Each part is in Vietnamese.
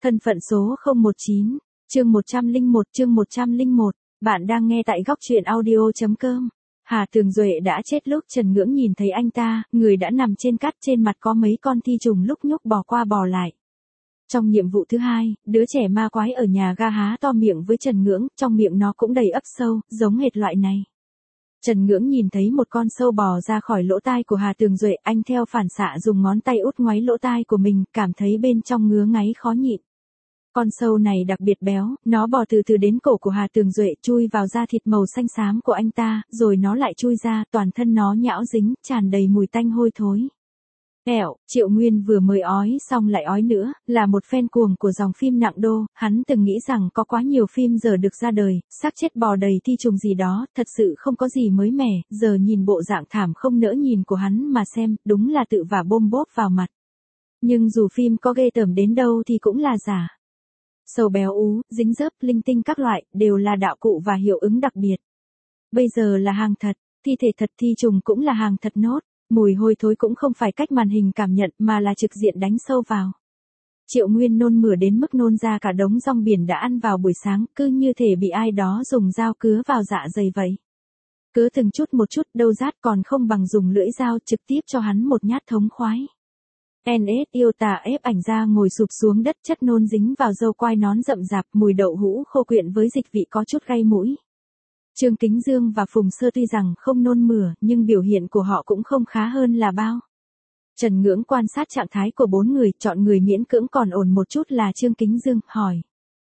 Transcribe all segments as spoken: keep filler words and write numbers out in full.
Thân phận số không một chín, chương một trăm lẻ một, chương một trăm lẻ một, bạn đang nghe tại góc truyện audio chấm com. Hà Tường Duệ đã chết lúc Trần Ngưỡng nhìn thấy anh ta, người đã nằm trên cát, trên mặt có mấy con thi trùng lúc nhúc bò qua bò lại. Trong nhiệm vụ thứ hai, đứa trẻ ma quái ở nhà ga há to miệng với Trần Ngưỡng, trong miệng nó cũng đầy ấp sâu, giống hệt loại này. Trần Ngưỡng nhìn thấy một con sâu bò ra khỏi lỗ tai của Hà Tường Duệ, anh theo phản xạ dùng ngón tay út ngoáy lỗ tai của mình, cảm thấy bên trong ngứa ngáy khó nhịn. Con sâu này đặc biệt béo, nó bò từ từ đến cổ của Hà Tường Duệ, chui vào da thịt màu xanh xám của anh ta, rồi nó lại chui ra, toàn thân nó nhão dính, tràn đầy mùi tanh hôi thối. Ẹo, Triệu Nguyên vừa mới ói xong lại ói nữa, là một fan cuồng của dòng phim nặng đô, hắn từng nghĩ rằng có quá nhiều phim giờ được ra đời, xác chết bò đầy thi trùng gì đó, thật sự không có gì mới mẻ, giờ nhìn bộ dạng thảm không nỡ nhìn của hắn mà xem, đúng là tự vả bôm bốp vào mặt. Nhưng dù phim có ghê tởm đến đâu thì cũng là giả. Sâu béo ú, dính dớp, linh tinh các loại, đều là đạo cụ và hiệu ứng đặc biệt. Bây giờ là hàng thật, thi thể thật, thi trùng cũng là hàng thật nốt. Mùi hôi thối cũng không phải cách màn hình cảm nhận mà là trực diện đánh sâu vào. Triệu Nguyên nôn mửa đến mức nôn ra cả đống rong biển đã ăn vào buổi sáng, cứ như thể bị ai đó dùng dao cứa vào dạ dày vậy. Cứ từng chút một chút, đâu rát còn không bằng dùng lưỡi dao trực tiếp cho hắn một nhát thống khoái. en ét yêu tà ép ảnh ra ngồi sụp xuống đất, chất nôn dính vào râu quai nón rậm rạp, mùi đậu hũ khô quyện với dịch vị có chút gây mũi. Trương Kính Dương và Phùng Sơ tuy rằng không nôn mửa, nhưng biểu hiện của họ cũng không khá hơn là bao. Trần Ngưỡng quan sát trạng thái của bốn người, chọn người miễn cưỡng còn ổn một chút là Trương Kính Dương, hỏi.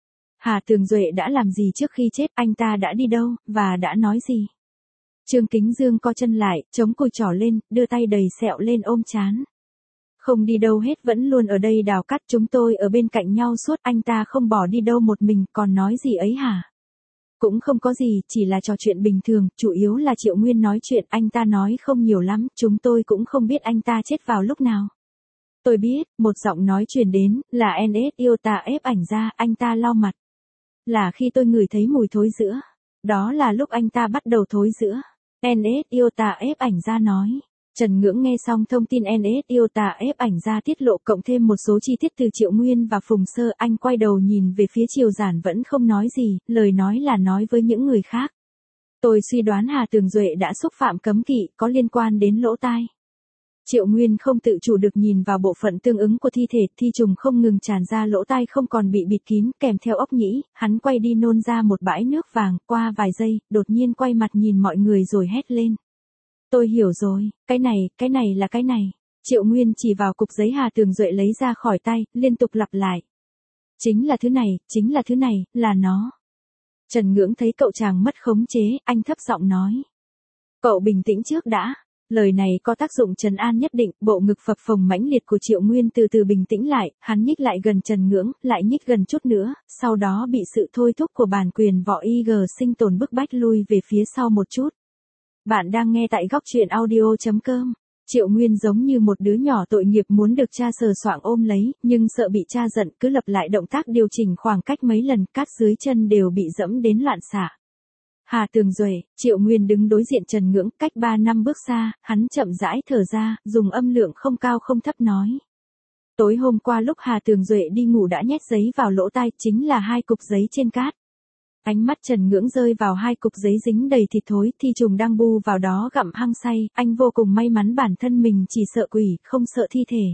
Hà Tường Duệ đã làm gì trước khi chết, anh ta đã đi đâu, và đã nói gì? Trương Kính Dương co chân lại, chống cùi trỏ lên, đưa tay đầy sẹo lên ôm trán. Không đi đâu hết, vẫn luôn ở đây đào cát, chúng tôi ở bên cạnh nhau suốt, anh ta không bỏ đi đâu một mình, còn nói gì ấy hả? Cũng không có gì, chỉ là trò chuyện bình thường, chủ yếu là Triệu Nguyên nói chuyện, anh ta nói không nhiều lắm, chúng tôi cũng không biết anh ta chết vào lúc nào. Tôi biết, một giọng nói truyền đến, là en ét yêu tà ép ảnh ra, anh ta lau mặt. Là khi tôi ngửi thấy mùi thối rữa. Đó là lúc anh ta bắt đầu thối rữa. en ét yêu tà ép ảnh ra nói. Trần Ngưỡng nghe xong thông tin en ét yêu tà ép ảnh ra tiết lộ cộng thêm một số chi tiết từ Triệu Nguyên và Phùng Sơ, anh quay đầu nhìn về phía Triều Giản vẫn không nói gì, lời nói là nói với những người khác. Tôi suy đoán Hà Tường Duệ đã xúc phạm cấm kỵ, có liên quan đến lỗ tai. Triệu Nguyên không tự chủ được nhìn vào bộ phận tương ứng của thi thể, thi trùng không ngừng tràn ra lỗ tai không còn bị bịt kín, kèm theo ốc nhĩ, hắn quay đi nôn ra một bãi nước vàng, qua vài giây, đột nhiên quay mặt nhìn mọi người rồi hét lên. Tôi hiểu rồi, cái này, cái này là cái này. Triệu Nguyên chỉ vào cục giấy Hà Tường Duệ lấy ra khỏi tay, liên tục lặp lại. Chính là thứ này, chính là thứ này, là nó. Trần Ngưỡng thấy cậu chàng mất khống chế, anh thấp giọng nói. Cậu bình tĩnh trước đã. Lời này có tác dụng trấn an nhất định, bộ ngực phập phồng mãnh liệt của Triệu Nguyên từ từ bình tĩnh lại, hắn nhích lại gần Trần Ngưỡng, lại nhích gần chút nữa, sau đó bị sự thôi thúc của bản quyền võ i giê sinh tồn bức bách lui về phía sau một chút. Bạn đang nghe tại góc truyện audio chấm com. Triệu Nguyên giống như một đứa nhỏ tội nghiệp muốn được cha sờ soạng ôm lấy, nhưng sợ bị cha giận, cứ lặp lại động tác điều chỉnh khoảng cách mấy lần, cát dưới chân đều bị dẫm đến loạn xạ. Hà Tường Duệ, Triệu Nguyên đứng đối diện Trần Ngưỡng, cách ba năm bước xa, hắn chậm rãi thở ra, dùng âm lượng không cao không thấp nói. Tối hôm qua lúc Hà Tường Duệ đi ngủ đã nhét giấy vào lỗ tai, chính là hai cục giấy trên cát. Ánh mắt Trần Ngưỡng rơi vào hai cục giấy dính đầy thịt thối, thi trùng đang bu vào đó gặm hăng say, anh vô cùng may mắn bản thân mình chỉ sợ quỷ, không sợ thi thể.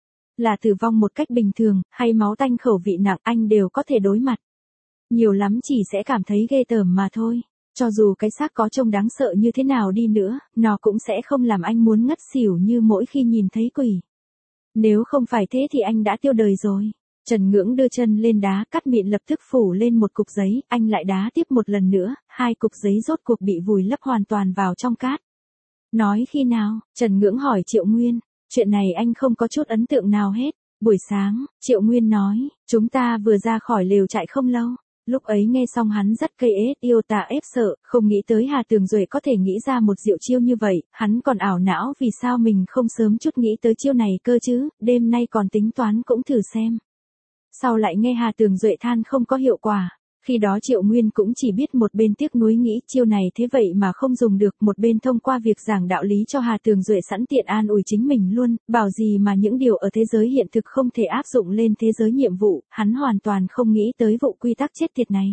Là tử vong một cách bình thường, hay máu tanh khẩu vị nặng, anh đều có thể đối mặt. Nhiều lắm chỉ sẽ cảm thấy ghê tởm mà thôi. Cho dù cái xác có trông đáng sợ như thế nào đi nữa, nó cũng sẽ không làm anh muốn ngất xỉu như mỗi khi nhìn thấy quỷ. Nếu không phải thế thì anh đã tiêu đời rồi. Trần Ngưỡng đưa chân lên đá, cắt mịn lập tức phủ lên một cục giấy, anh lại đá tiếp một lần nữa, hai cục giấy rốt cuộc bị vùi lấp hoàn toàn vào trong cát. Nói khi nào? Trần Ngưỡng hỏi Triệu Nguyên. Chuyện này anh không có chút ấn tượng nào hết. Buổi sáng, Triệu Nguyên nói, chúng ta vừa ra khỏi lều trại không lâu. Lúc ấy nghe xong hắn rất cây ết yêu tà ép sợ, không nghĩ tới Hà Tường Duệ có thể nghĩ ra một diệu chiêu như vậy, hắn còn ảo não vì sao mình không sớm chút nghĩ tới chiêu này cơ chứ, đêm nay còn tính toán cũng thử xem. Sau lại nghe Hà Tường Duệ than không có hiệu quả. Khi đó Triệu Nguyên cũng chỉ biết một bên tiếc nuối nghĩ chiêu này thế vậy mà không dùng được, một bên thông qua việc giảng đạo lý cho Hà Tường Duệ sẵn tiện an ủi chính mình luôn, bảo gì mà những điều ở thế giới hiện thực không thể áp dụng lên thế giới nhiệm vụ, hắn hoàn toàn không nghĩ tới vụ quy tắc chết tiệt này.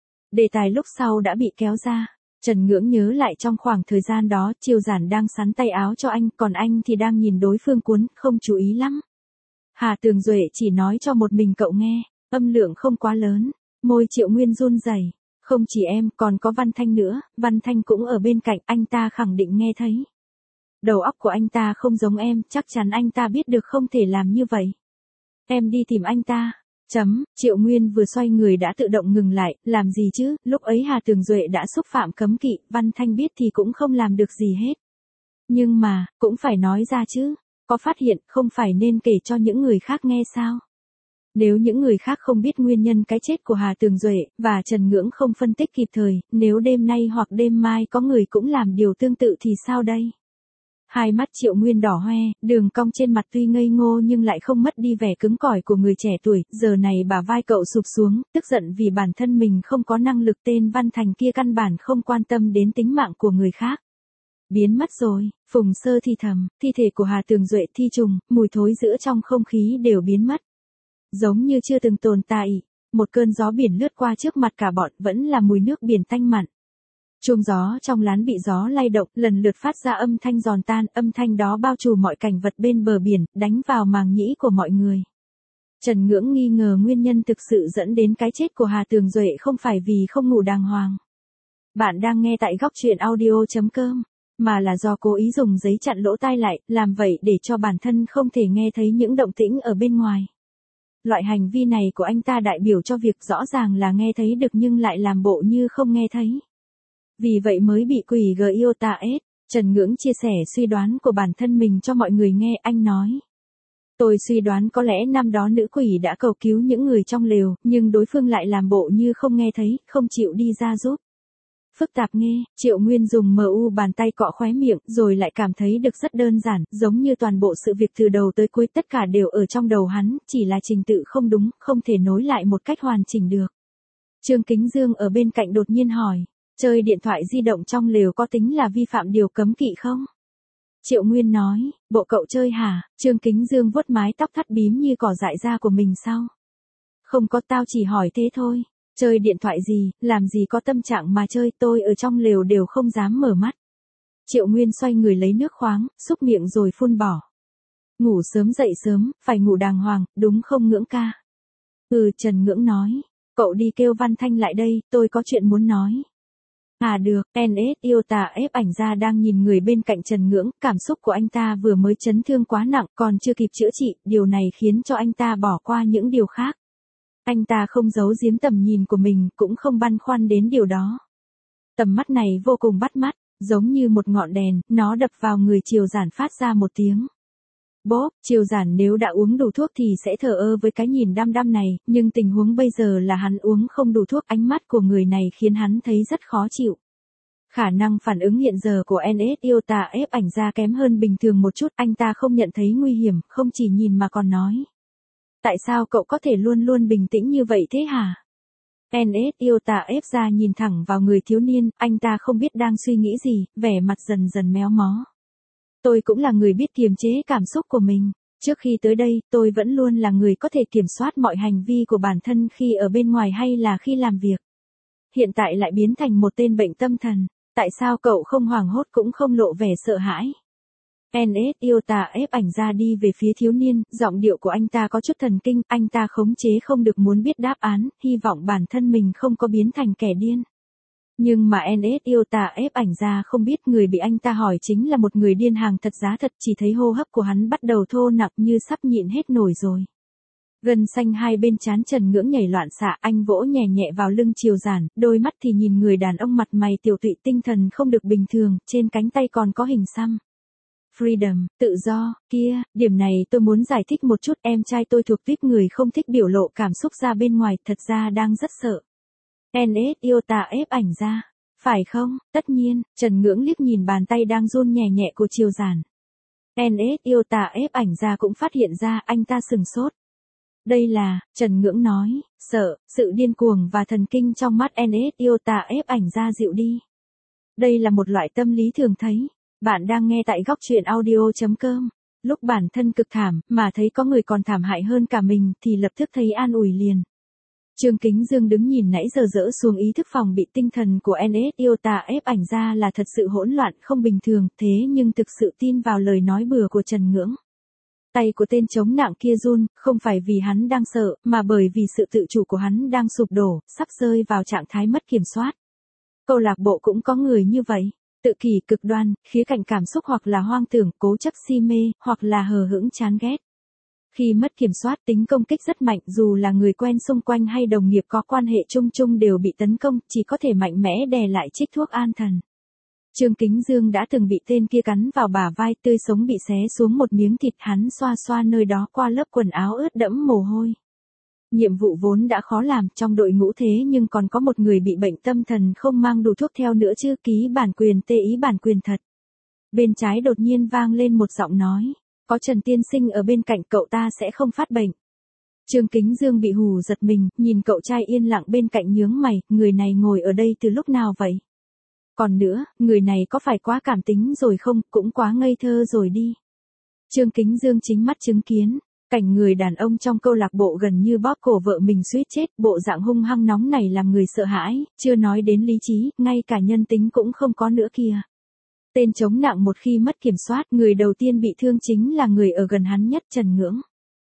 Đề tài lúc sau đã bị kéo ra. Trần Ngưỡng nhớ lại trong khoảng thời gian đó, Triều Giản đang sắn tay áo cho anh, còn anh thì đang nhìn đối phương cuốn, không chú ý lắm. Hà Tường Duệ chỉ nói cho một mình cậu nghe, âm lượng không quá lớn, môi Triệu Nguyên run rẩy. Không chỉ em, còn có Văn Thanh nữa, Văn Thanh cũng ở bên cạnh, anh ta khẳng định nghe thấy. Đầu óc của anh ta không giống em, chắc chắn anh ta biết được không thể làm như vậy. Em đi tìm anh ta. Chấm, Triệu Nguyên vừa xoay người đã tự động ngừng lại, làm gì chứ, lúc ấy Hà Tường Duệ đã xúc phạm cấm kỵ, Văn Thanh biết thì cũng không làm được gì hết. Nhưng mà, cũng phải nói ra chứ, có phát hiện không phải nên kể cho những người khác nghe sao? Nếu những người khác không biết nguyên nhân cái chết của Hà Tường Duệ, và Trần Ngưỡng không phân tích kịp thời, nếu đêm nay hoặc đêm mai có người cũng làm điều tương tự thì sao đây? Hai mắt Triệu Nguyên đỏ hoe, đường cong trên mặt tuy ngây ngô nhưng lại không mất đi vẻ cứng cỏi của người trẻ tuổi, giờ này bả vai cậu sụp xuống, tức giận vì bản thân mình không có năng lực, tên Văn Thành kia căn bản không quan tâm đến tính mạng của người khác. Biến mất rồi, Phùng Sơ thì thầm, thi thể của Hà Tường Duệ thi trùng, mùi thối giữa trong không khí đều biến mất. Giống như chưa từng tồn tại, một cơn gió biển lướt qua trước mặt cả bọn vẫn là mùi nước biển tanh mặn. Chùm gió trong lán bị gió lay động, lần lượt phát ra âm thanh giòn tan, âm thanh đó bao trùm mọi cảnh vật bên bờ biển, đánh vào màng nhĩ của mọi người. Trần Ngưỡng nghi ngờ nguyên nhân thực sự dẫn đến cái chết của Hà Tường Duệ không phải vì không ngủ đàng hoàng. Bạn đang nghe tại góc truyện audio chấm com, mà là do cố ý dùng giấy chặn lỗ tai lại, làm vậy để cho bản thân không thể nghe thấy những động tĩnh ở bên ngoài. Loại hành vi này của anh ta đại biểu cho việc rõ ràng là nghe thấy được nhưng lại làm bộ như không nghe thấy. Vì vậy mới bị quỷ Giota ép. Trần Ngưỡng chia sẻ suy đoán của bản thân mình cho mọi người nghe, anh nói. Tôi suy đoán có lẽ năm đó nữ quỷ đã cầu cứu những người trong lều, nhưng đối phương lại làm bộ như không nghe thấy, không chịu đi ra giúp. Phức tạp nghe, Triệu Nguyên dùng mu bàn tay cọ khóe miệng, rồi lại cảm thấy được rất đơn giản, giống như toàn bộ sự việc từ đầu tới cuối tất cả đều ở trong đầu hắn, chỉ là trình tự không đúng, không thể nối lại một cách hoàn chỉnh được. Trương Kính Dương ở bên cạnh đột nhiên hỏi. Chơi điện thoại di động trong lều có tính là vi phạm điều cấm kỵ không? Triệu Nguyên nói, bộ cậu chơi hả? Trương Kính Dương vuốt mái tóc thắt bím như cỏ dại da của mình sao? Không có, tao chỉ hỏi thế thôi. Chơi điện thoại gì, làm gì có tâm trạng mà chơi, tôi ở trong lều đều không dám mở mắt. Triệu Nguyên xoay người lấy nước khoáng, xúc miệng rồi phun bỏ. Ngủ sớm dậy sớm, phải ngủ đàng hoàng, đúng không Ngưỡng ca? Ừ, Trần Ngưỡng nói, cậu đi kêu Văn Thanh lại đây, tôi có chuyện muốn nói. À được, en ét Iota ép ảnh ra đang nhìn người bên cạnh Trần Ngưỡng, cảm xúc của anh ta vừa mới chấn thương quá nặng, còn chưa kịp chữa trị, điều này khiến cho anh ta bỏ qua những điều khác. Anh ta không giấu giếm tầm nhìn của mình, cũng không băn khoăn đến điều đó. Tầm mắt này vô cùng bắt mắt, giống như một ngọn đèn, nó đập vào người Triều Giản phát ra một tiếng. Bốp, Triều Giản nếu đã uống đủ thuốc thì sẽ thờ ơ với cái nhìn đăm đăm này, nhưng tình huống bây giờ là hắn uống không đủ thuốc, ánh mắt của người này khiến hắn thấy rất khó chịu. Khả năng phản ứng hiện giờ của en ét Iota ép ảnh ra kém hơn bình thường một chút, anh ta không nhận thấy nguy hiểm, không chỉ nhìn mà còn nói. Tại sao cậu có thể luôn luôn bình tĩnh như vậy thế hả? en ét Iota ép ra nhìn thẳng vào người thiếu niên, anh ta không biết đang suy nghĩ gì, vẻ mặt dần dần méo mó. Tôi cũng là người biết kiềm chế cảm xúc của mình. Trước khi tới đây, tôi vẫn luôn là người có thể kiểm soát mọi hành vi của bản thân khi ở bên ngoài hay là khi làm việc. Hiện tại lại biến thành một tên bệnh tâm thần. Tại sao cậu không hoảng hốt cũng không lộ vẻ sợ hãi? en ét Iota ép ảnh ra đi về phía thiếu niên, giọng điệu của anh ta có chút thần kinh, anh ta khống chế không được muốn biết đáp án, hy vọng bản thân mình không có biến thành kẻ điên. Nhưng mà en ét Iota ép ảnh ra không biết người bị anh ta hỏi chính là một người điên hàng thật giá thật, chỉ thấy hô hấp của hắn bắt đầu thô nặng như sắp nhịn hết nổi rồi. Gân xanh hai bên trán Trần Ngưỡng nhảy loạn xạ, anh vỗ nhẹ nhẹ vào lưng Triều Giản, đôi mắt thì nhìn người đàn ông mặt mày tiểu tụy tinh thần không được bình thường, trên cánh tay còn có hình xăm. Freedom, tự do, kia, điểm này tôi muốn giải thích một chút, em trai tôi thuộc tuýp người không thích biểu lộ cảm xúc ra bên ngoài, thật ra đang rất sợ. en ét Iota ép ảnh ra, phải không? Tất nhiên, Trần Ngưỡng liếc nhìn bàn tay đang run nhẹ nhẹ của Triều Giản. en ét Iota ép ảnh ra cũng phát hiện ra, anh ta sừng sốt. Đây là, Trần Ngưỡng nói, sợ, sự điên cuồng và thần kinh trong mắt en ét Iota ép ảnh ra dịu đi. Đây là một loại tâm lý thường thấy. Bạn đang nghe tại góc truyện audio.com. Lúc bản thân cực thảm, mà thấy có người còn thảm hại hơn cả mình, thì lập tức thấy an ủi liền. Trương Kính Dương đứng nhìn nãy giờ dỡ xuống ý thức phòng bị tinh thần của en ét Iota ép ảnh ra là thật sự hỗn loạn không bình thường, thế nhưng thực sự tin vào lời nói bừa của Trần Ngưỡng. Tay của tên chống nặng kia run, không phải vì hắn đang sợ, mà bởi vì sự tự chủ của hắn đang sụp đổ, sắp rơi vào trạng thái mất kiểm soát. Câu lạc bộ cũng có người như vậy, tự kỷ cực đoan, khía cạnh cảm xúc hoặc là hoang tưởng, cố chấp si mê, hoặc là hờ hững chán ghét. Khi mất kiểm soát tính công kích rất mạnh, dù là người quen xung quanh hay đồng nghiệp có quan hệ chung chung đều bị tấn công, chỉ có thể mạnh mẽ đè lại trích thuốc an thần. Trương Kính Dương đã từng bị tên kia cắn vào bả vai, tươi sống bị xé xuống một miếng thịt, hắn xoa xoa nơi đó qua lớp quần áo ướt đẫm mồ hôi. Nhiệm vụ vốn đã khó làm, trong đội ngũ thế nhưng còn có một người bị bệnh tâm thần không mang đủ thuốc theo nữa chứ, ký bản quyền tê ý bản quyền thật. Bên trái đột nhiên vang lên một giọng nói, có Trần tiên sinh ở bên cạnh cậu ta sẽ không phát bệnh. Trương Kính Dương bị hù giật mình, nhìn cậu trai yên lặng bên cạnh nhướng mày, người này ngồi ở đây từ lúc nào vậy? Còn nữa, người này có phải quá cảm tính rồi không, cũng quá ngây thơ rồi đi. Trương Kính Dương chính mắt chứng kiến, cảnh người đàn ông trong câu lạc bộ gần như bóp cổ vợ mình suýt chết, bộ dạng hung hăng nóng này làm người sợ hãi, chưa nói đến lý trí, ngay cả nhân tính cũng không có nữa kìa. Tên chống nặng một khi mất kiểm soát, người đầu tiên bị thương chính là người ở gần hắn nhất, Trần Ngưỡng.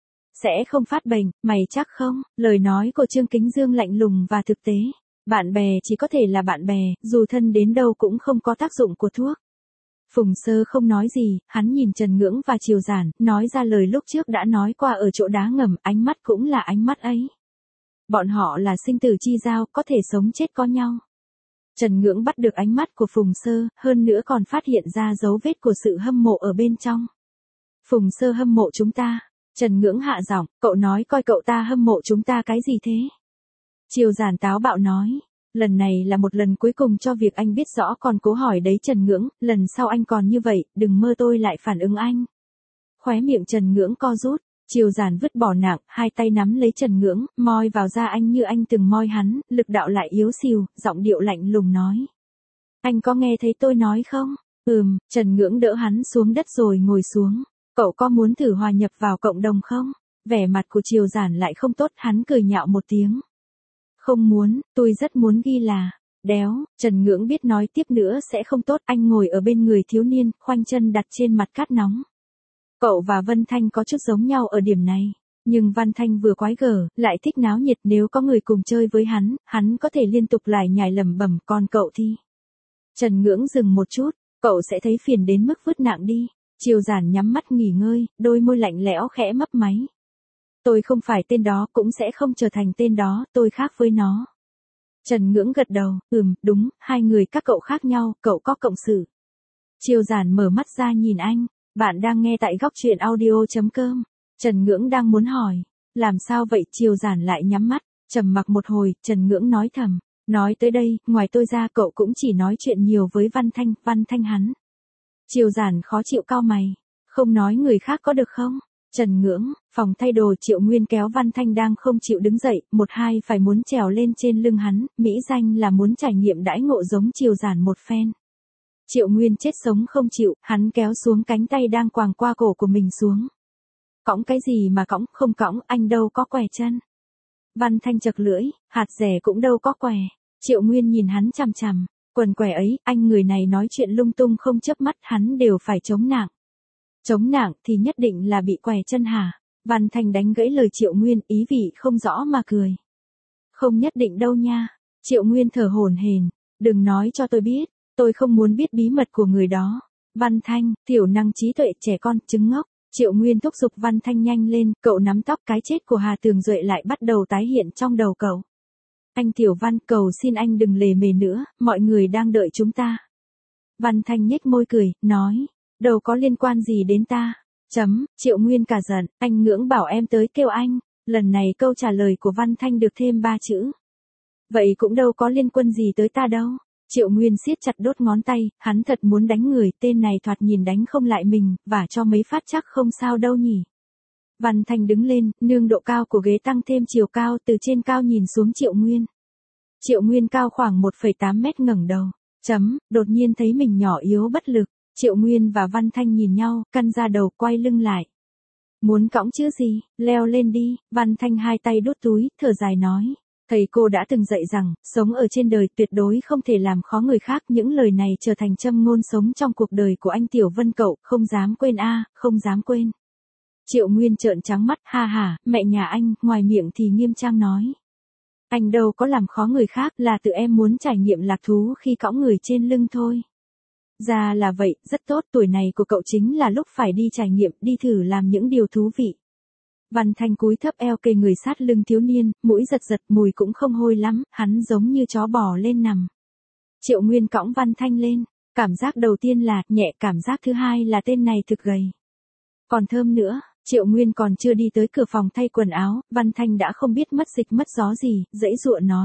Sẽ không phát bệnh, mày chắc không? Lời nói của Trương Kính Dương lạnh lùng và thực tế. Bạn bè chỉ có thể là bạn bè, dù thân đến đâu cũng không có tác dụng của thuốc. Phùng Sơ không nói gì, hắn nhìn Trần Ngưỡng và Triều Giản, nói ra lời lúc trước đã nói qua ở chỗ đá ngầm, ánh mắt cũng là ánh mắt ấy. Bọn họ là sinh tử chi giao, có thể sống chết có nhau. Trần Ngưỡng bắt được ánh mắt của Phùng Sơ, hơn nữa còn phát hiện ra dấu vết của sự hâm mộ ở bên trong. Phùng Sơ hâm mộ chúng ta. Trần Ngưỡng hạ giọng, cậu nói coi cậu ta hâm mộ chúng ta cái gì thế? Triều Giản táo bạo nói, lần này là một lần cuối cùng cho việc anh biết rõ, còn cố hỏi đấy Trần Ngưỡng, lần sau anh còn như vậy, đừng mơ tôi lại phản ứng anh. Khóe miệng Trần Ngưỡng co rút, Triều Giản vứt bỏ nặng, hai tay nắm lấy Trần Ngưỡng, moi vào da anh như anh từng moi hắn, lực đạo lại yếu xìu, giọng điệu lạnh lùng nói. Anh có nghe thấy tôi nói không? Ừm, Trần Ngưỡng đỡ hắn xuống đất rồi ngồi xuống. Cậu có muốn thử hòa nhập vào cộng đồng không? Vẻ mặt của Triều Giản lại không tốt, hắn cười nhạo một tiếng. Không muốn, tôi rất muốn ghi là, đéo, Trần Ngưỡng biết nói tiếp nữa sẽ không tốt, anh ngồi ở bên người thiếu niên, khoanh chân đặt trên mặt cát nóng. Cậu và Vân Thanh có chút giống nhau ở điểm này, nhưng Vân Thanh vừa quái gở, lại thích náo nhiệt, nếu có người cùng chơi với hắn, hắn có thể liên tục lải nhải lẩm bẩm, còn cậu thì. Trần Ngưỡng dừng một chút, cậu sẽ thấy phiền đến mức vứt nặng đi. Triều Giản nhắm mắt nghỉ ngơi, đôi môi lạnh lẽo khẽ mấp máy. Tôi không phải tên đó, cũng sẽ không trở thành tên đó, tôi khác với nó. Trần Ngưỡng gật đầu, ừm, đúng, hai người các cậu khác nhau, cậu có cộng sự. Triều Giản mở mắt ra nhìn anh, bạn đang nghe tại góc truyện audio.com. Trần Ngưỡng đang muốn hỏi, làm sao vậy? Triều Giản lại nhắm mắt, trầm mặc một hồi, Trần Ngưỡng nói thầm, nói tới đây, ngoài tôi ra cậu cũng chỉ nói chuyện nhiều với Văn Thanh, Văn Thanh hắn. Triều Giản khó chịu cau mày, không nói người khác có được không? Trần Ngưỡng, phòng thay đồ. Triệu Nguyên kéo Văn Thanh đang không chịu đứng dậy, một hai phải muốn trèo lên trên lưng hắn, mỹ danh là muốn trải nghiệm đãi ngộ giống Triều Giản một phen. Triệu Nguyên chết sống không chịu, hắn kéo xuống cánh tay đang quàng qua cổ của mình xuống. Cõng cái gì mà cõng, không cõng, anh đâu có què chân. Văn Thanh chật lưỡi, hạt rẻ cũng đâu có què. Triệu Nguyên nhìn hắn chằm chằm, quần què ấy, anh người này nói chuyện lung tung không chớp mắt, hắn đều phải chống nặng. Chống nặng thì nhất định là bị què chân hả? Văn Thanh đánh gãy lời Triệu Nguyên, ý vị không rõ mà cười. Không nhất định đâu nha. Triệu Nguyên thở hổn hển, đừng nói cho tôi biết, tôi không muốn biết bí mật của người đó. Văn Thanh, thiểu năng trí tuệ trẻ con, trứng ngốc. Triệu Nguyên thúc giục Văn Thanh nhanh lên, cậu nắm tóc, cái chết của Hà Tường Duệ lại bắt đầu tái hiện trong đầu cậu. Anh Tiểu Văn, cầu xin anh đừng lề mề nữa, mọi người đang đợi chúng ta. Văn Thanh nhếch môi cười, nói, đâu có liên quan gì đến ta. Chấm, Triệu Nguyên cả giận, anh Ngưỡng bảo em tới kêu anh. Lần này câu trả lời của Văn Thanh được thêm ba chữ. Vậy cũng đâu có liên quan gì tới ta đâu. Triệu Nguyên siết chặt đốt ngón tay, hắn thật muốn đánh người, tên này thoạt nhìn đánh không lại mình, và cho mấy phát chắc không sao đâu nhỉ. Văn Thanh đứng lên, nương độ cao của ghế tăng thêm chiều cao, từ trên cao nhìn xuống Triệu Nguyên. Triệu Nguyên cao khoảng một phẩy tám mét, ngẩng đầu. Chấm, đột nhiên thấy mình nhỏ yếu bất lực. Triệu Nguyên và Văn Thanh nhìn nhau, căng ra đầu, quay lưng lại. Muốn cõng chứ gì, leo lên đi. Văn Thanh hai tay đút túi, thở dài nói. Thầy cô đã từng dạy rằng, sống ở trên đời tuyệt đối không thể làm khó người khác. Những lời này trở thành châm ngôn sống trong cuộc đời của anh Tiểu Vân cậu, không dám quên a, không dám quên. Triệu Nguyên trợn trắng mắt, ha ha, mẹ nhà anh, ngoài miệng thì nghiêm trang nói. Anh đâu có làm khó người khác, là tự em muốn trải nghiệm lạc thú khi cõng người trên lưng thôi. Ra là vậy, rất tốt, tuổi này của cậu chính là lúc phải đi trải nghiệm, đi thử làm những điều thú vị. Văn Thanh cúi thấp eo kề người sát lưng thiếu niên, mũi giật giật, mùi cũng không hôi lắm, hắn giống như chó bò lên nằm. Triệu Nguyên cõng Văn Thanh lên, cảm giác đầu tiên là nhẹ, cảm giác thứ hai là tên này thực gầy. Còn thơm nữa. Triệu Nguyên còn chưa đi tới cửa phòng thay quần áo, Văn Thanh đã không biết mất dịch mất gió gì, dãy dụa nói.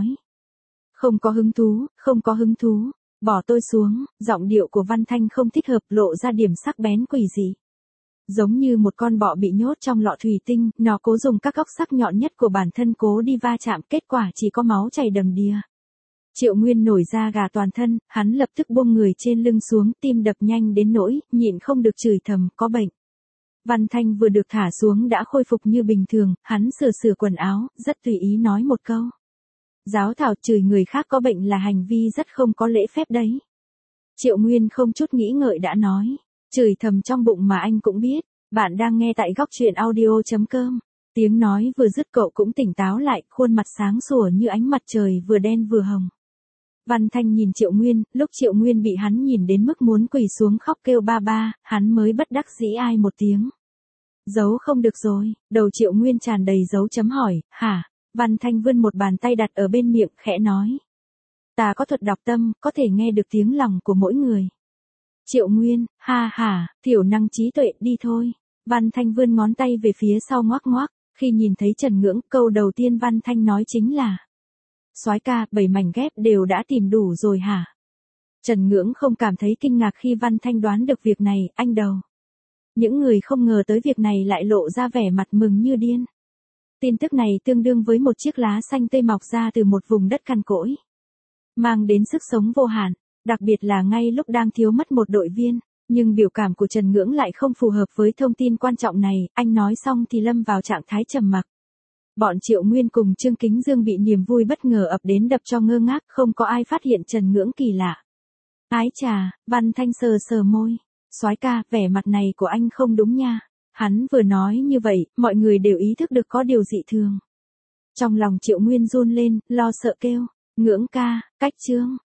Không có hứng thú, không có hứng thú, bỏ tôi xuống. Giọng điệu của Văn Thanh không thích hợp, lộ ra điểm sắc bén quỷ dị. Giống như một con bọ bị nhốt trong lọ thủy tinh, nó cố dùng các góc sắc nhọn nhất của bản thân cố đi va chạm, kết quả chỉ có máu chảy đầm đìa. Triệu Nguyên nổi da gà toàn thân, hắn lập tức buông người trên lưng xuống, tim đập nhanh đến nỗi, nhịn không được chửi thầm, có bệnh. Văn Thanh vừa được thả xuống đã khôi phục như bình thường, hắn sửa sửa quần áo, rất tùy ý nói một câu. Giáo thảo, chửi người khác có bệnh là hành vi rất không có lễ phép đấy. Triệu Nguyên không chút nghĩ ngợi đã nói. Chửi thầm trong bụng mà anh cũng biết. Bạn đang nghe tại góc truyện audio chấm com. Tiếng nói vừa dứt cậu cũng tỉnh táo lại, khuôn mặt sáng sủa như ánh mặt trời vừa đen vừa hồng. Văn Thanh nhìn Triệu Nguyên, lúc Triệu Nguyên bị hắn nhìn đến mức muốn quỳ xuống khóc kêu ba ba, hắn mới bất đắc dĩ ai một tiếng. Giấu không được rồi, đầu Triệu Nguyên tràn đầy dấu chấm hỏi, hả? Văn Thanh vươn một bàn tay đặt ở bên miệng, khẽ nói. Ta có thuật đọc tâm, có thể nghe được tiếng lòng của mỗi người. Triệu Nguyên, ha ha, tiểu năng trí tuệ, đi thôi. Văn Thanh vươn ngón tay về phía sau ngoắc ngoắc, khi nhìn thấy Trần Ngưỡng, câu đầu tiên Văn Thanh nói chính là. Soái ca, bảy mảnh ghép đều đã tìm đủ rồi hả? Trần Ngưỡng không cảm thấy kinh ngạc khi Văn Thanh đoán được việc này, anh đầu. Những người không ngờ tới việc này lại lộ ra vẻ mặt mừng như điên. Tin tức này tương đương với một chiếc lá xanh tươi mọc ra từ một vùng đất cằn cỗi. Mang đến sức sống vô hạn, đặc biệt là ngay lúc đang thiếu mất một đội viên. Nhưng biểu cảm của Trần Ngưỡng lại không phù hợp với thông tin quan trọng này, anh nói xong thì lâm vào trạng thái trầm mặc. Bọn Triệu Nguyên cùng Trương Kính Dương bị niềm vui bất ngờ ập đến đập cho ngơ ngác, không có ai phát hiện Trần Ngưỡng kỳ lạ. Ái chà, Văn Thanh sờ sờ môi. Soái ca, vẻ mặt này của anh không đúng nha. Hắn vừa nói như vậy, mọi người đều ý thức được có điều dị thường. Trong lòng Triệu Nguyên run lên, lo sợ kêu. Ngưỡng ca, cách Trương.